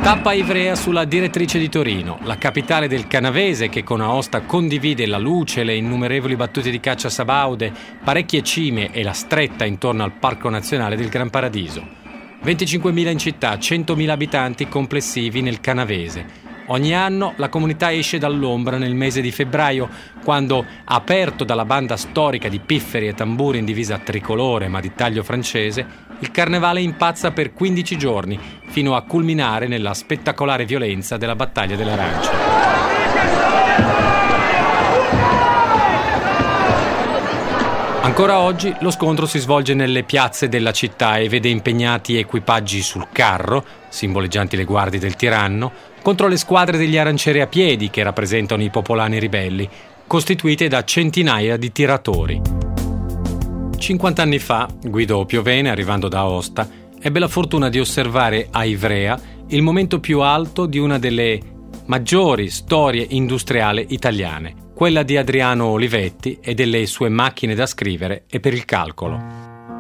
Tappa a Ivrea sulla direttrice di Torino, la capitale del Canavese che con Aosta condivide la luce, le innumerevoli battute di caccia sabaude, parecchie cime e la stretta intorno al Parco Nazionale del Gran Paradiso. 25.000 in città, 100.000 abitanti complessivi nel Canavese. Ogni anno la comunità esce dall'ombra nel mese di febbraio, quando, aperto dalla banda storica di pifferi e tamburi in divisa tricolore ma di taglio francese, il carnevale impazza per 15 giorni, fino a culminare nella spettacolare violenza della battaglia dell'Arancia. Ancora oggi lo scontro si svolge nelle piazze della città e vede impegnati equipaggi sul carro, simboleggianti le guardie del tiranno, contro le squadre degli arancieri a piedi che rappresentano i popolani ribelli, costituite da centinaia di tiratori. 50 anni fa, Guido Piovene, arrivando da Aosta, ebbe la fortuna di osservare a Ivrea il momento più alto di una delle maggiori storie industriali italiane, quella di Adriano Olivetti e delle sue macchine da scrivere e per il calcolo.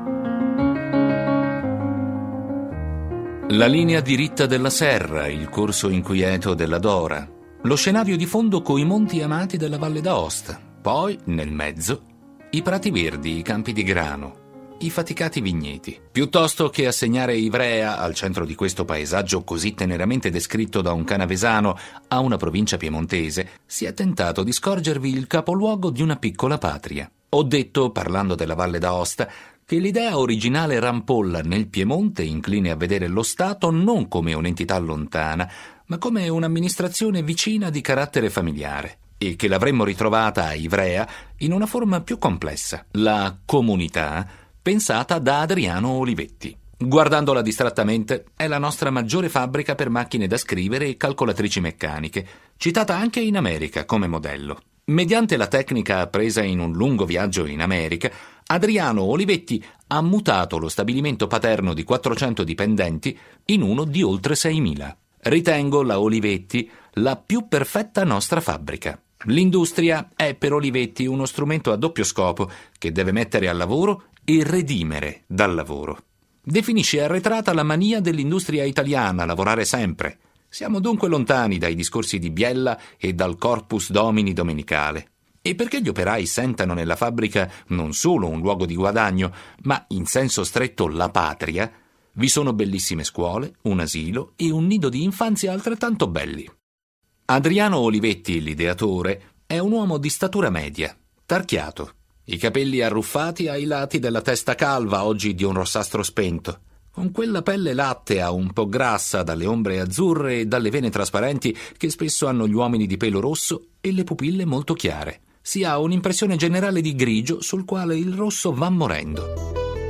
La linea diritta della Serra, il corso inquieto della Dora, lo scenario di fondo coi monti amati della Valle d'Aosta, poi, nel mezzo, i prati verdi, i campi di grano, i faticati vigneti. Piuttosto che assegnare Ivrea al centro di questo paesaggio così teneramente descritto da un canavesano a una provincia piemontese, si è tentato di scorgervi il capoluogo di una piccola patria. Ho detto, parlando della Valle d'Aosta, che l'idea originale rampolla nel Piemonte, incline a vedere lo Stato non come un'entità lontana, ma come un'amministrazione vicina di carattere familiare, e che l'avremmo ritrovata a Ivrea in una forma più complessa, la comunità, pensata da Adriano Olivetti. Guardandola distrattamente, è la nostra maggiore fabbrica per macchine da scrivere e calcolatrici meccaniche, citata anche in America come modello. Mediante la tecnica appresa in un lungo viaggio in America, Adriano Olivetti ha mutato lo stabilimento paterno di 400 dipendenti in uno di oltre 6.000. Ritengo la Olivetti la più perfetta nostra fabbrica. L'industria è per Olivetti uno strumento a doppio scopo che deve mettere al lavoro e redimere dal lavoro. Definisce arretrata la mania dell'industria italiana, lavorare sempre. Siamo dunque lontani dai discorsi di Biella e dal corpus domini domenicale. E perché gli operai sentano nella fabbrica non solo un luogo di guadagno, ma in senso stretto la patria, vi sono bellissime scuole, un asilo e un nido di infanzia altrettanto belli. Adriano Olivetti, l'ideatore, è un uomo di statura media, tarchiato, i capelli arruffati ai lati della testa calva, oggi di un rossastro spento, con quella pelle lattea un po' grassa dalle ombre azzurre e dalle vene trasparenti che spesso hanno gli uomini di pelo rosso e le pupille molto chiare. Si ha un'impressione generale di grigio sul quale il rosso va morendo.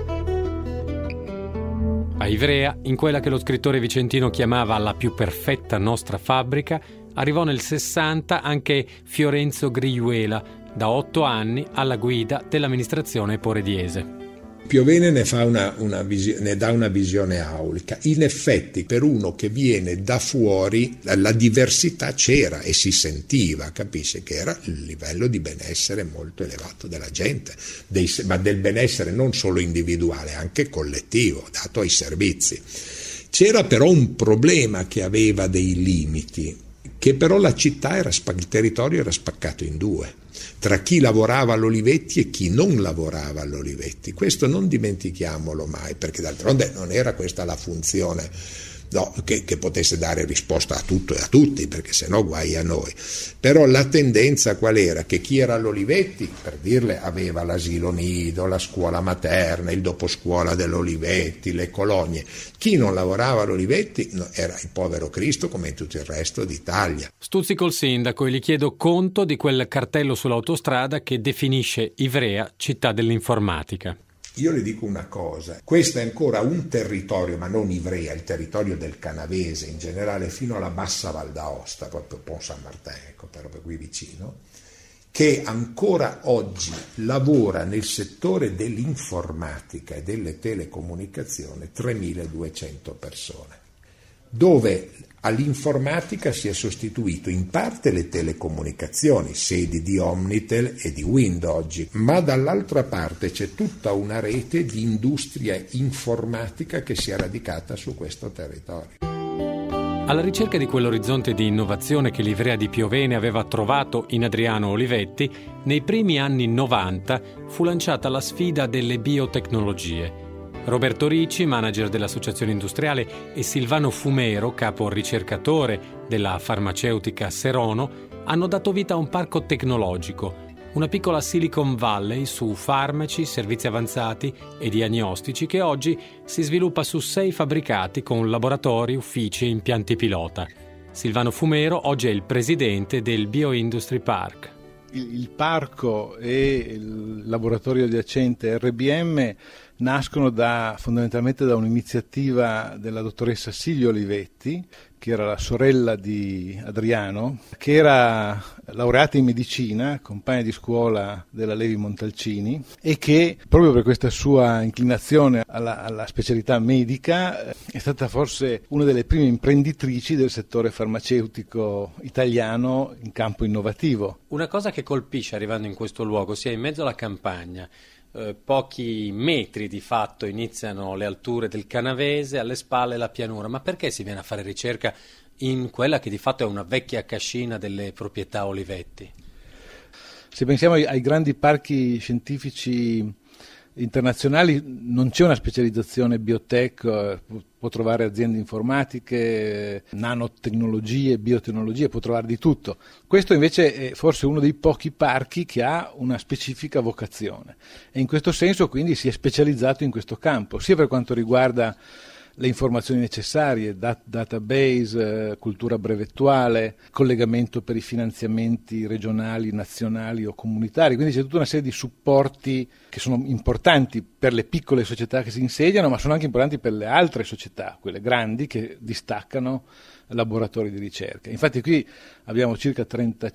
A Ivrea, in quella che lo scrittore vicentino chiamava la più perfetta nostra fabbrica, arrivò nel 60 anche Fiorenzo Grijuela, da 8 anni alla guida dell'amministrazione porediese. Piovene ne dà una visione aulica. In effetti, per uno che viene da fuori, la diversità c'era e si sentiva, capisce che era il livello di benessere molto elevato della gente, ma del benessere non solo individuale, anche collettivo, dato ai servizi. C'era però un problema che aveva dei limiti, che però la città il territorio era spaccato in due, tra chi lavorava all'Olivetti e chi non lavorava all'Olivetti. Questo non dimentichiamolo mai, perché d'altronde non era questa la funzione che potesse dare risposta a tutto e a tutti, perché sennò guai a noi. Però la tendenza qual era? Che chi era all'Olivetti, per dirle, aveva l'asilo nido, la scuola materna, il doposcuola dell'Olivetti, le colonie. Chi non lavorava all'Olivetti era il povero Cristo come in tutto il resto d'Italia. Stuzzico il sindaco e gli chiedo conto di quel cartello sull'autostrada che definisce Ivrea città dell'informatica. Io le dico una cosa, questo è ancora un territorio, ma non Ivrea, il territorio del Canavese in generale, fino alla bassa Val d'Aosta, proprio Pont Saint-Martin, ecco, proprio qui vicino, che ancora oggi lavora nel settore dell'informatica e delle telecomunicazioni 3.200 persone, dove all'informatica si è sostituito in parte le telecomunicazioni, sedi di Omnitel e di Wind oggi, ma dall'altra parte c'è tutta una rete di industria informatica che si è radicata su questo territorio. Alla ricerca di quell'orizzonte di innovazione che l'Ivrea di Piovene aveva trovato in Adriano Olivetti, nei primi anni 90 fu lanciata la sfida delle biotecnologie. Roberto Ricci, manager dell'Associazione Industriale, e Silvano Fumero, capo ricercatore della farmaceutica Serono, hanno dato vita a un parco tecnologico, una piccola Silicon Valley su farmaci, servizi avanzati e diagnostici che oggi si sviluppa su 6 fabbricati con laboratori, uffici e impianti pilota. Silvano Fumero oggi è il presidente del Bioindustry Park. Il parco e il laboratorio adiacente RBM nascono fondamentalmente da un'iniziativa della dottoressa Silvia Olivetti, che era la sorella di Adriano, che era laureata in medicina, compagna di scuola della Levi Montalcini, e che proprio per questa sua inclinazione alla specialità medica è stata forse una delle prime imprenditrici del settore farmaceutico italiano in campo innovativo. Una cosa che colpisce arrivando in questo luogo, sia in mezzo alla campagna, pochi metri di fatto iniziano le alture del Canavese, alle spalle la pianura. Ma perché si viene a fare ricerca in quella che di fatto è una vecchia cascina delle proprietà Olivetti? Se pensiamo ai grandi parchi scientifici internazionali, non c'è una specializzazione biotech, può trovare aziende informatiche, nanotecnologie, biotecnologie, può trovare di tutto. Questo invece è forse uno dei pochi parchi che ha una specifica vocazione e in questo senso quindi si è specializzato in questo campo, sia per quanto riguarda le informazioni necessarie, database, cultura brevettuale, collegamento per i finanziamenti regionali, nazionali o comunitari, quindi c'è tutta una serie di supporti che sono importanti per le piccole società che si insediano, ma sono anche importanti per le altre società, quelle grandi che distaccano laboratori di ricerca. Infatti qui abbiamo circa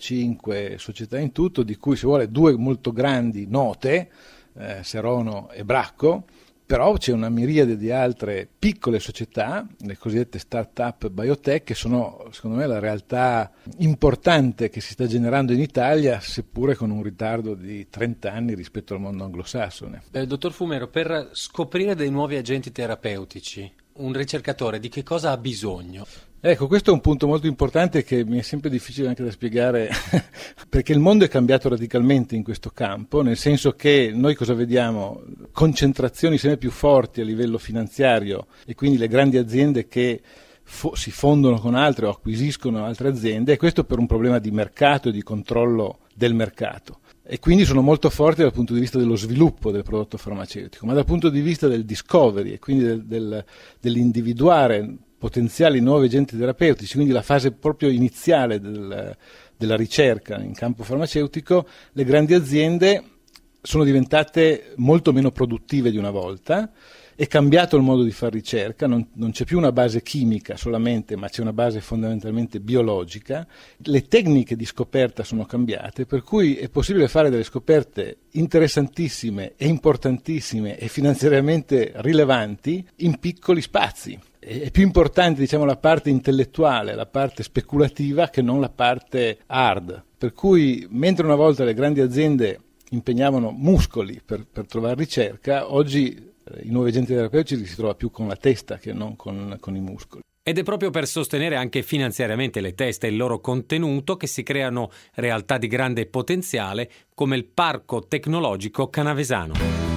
35 società in tutto, di cui, se vuole, 2 molto grandi, note, Serono e Bracco, però c'è una miriade di altre piccole società, le cosiddette start-up biotech, che sono, secondo me, la realtà importante che si sta generando in Italia, seppure con un ritardo di 30 anni rispetto al mondo anglosassone. Dottor Fumero, per scoprire dei nuovi agenti terapeutici, un ricercatore di che cosa ha bisogno? Ecco, questo è un punto molto importante che mi è sempre difficile anche da spiegare, perché il mondo è cambiato radicalmente in questo campo, nel senso che noi cosa vediamo? Concentrazioni sempre più forti a livello finanziario e quindi le grandi aziende che si fondono con altre o acquisiscono altre aziende, e questo per un problema di mercato e di controllo del mercato. E quindi sono molto forti dal punto di vista dello sviluppo del prodotto farmaceutico, ma dal punto di vista del discovery e quindi dell'individuare potenziali nuovi agenti terapeutici, quindi la fase proprio iniziale della ricerca in campo farmaceutico, le grandi aziende sono diventate molto meno produttive di una volta, è cambiato il modo di fare ricerca, non c'è più una base chimica solamente, ma c'è una base fondamentalmente biologica, le tecniche di scoperta sono cambiate, per cui è possibile fare delle scoperte interessantissime e importantissime e finanziariamente rilevanti in piccoli spazi. È più importante, diciamo, la parte intellettuale, la parte speculativa, che non la parte hard. Per cui, mentre una volta le grandi aziende impegnavano muscoli per trovare ricerca, oggi i nuovi agenti terapeutici si trova più con la testa che non con i muscoli. Ed è proprio per sostenere anche finanziariamente le teste e il loro contenuto che si creano realtà di grande potenziale come il Parco Tecnologico Canavesano.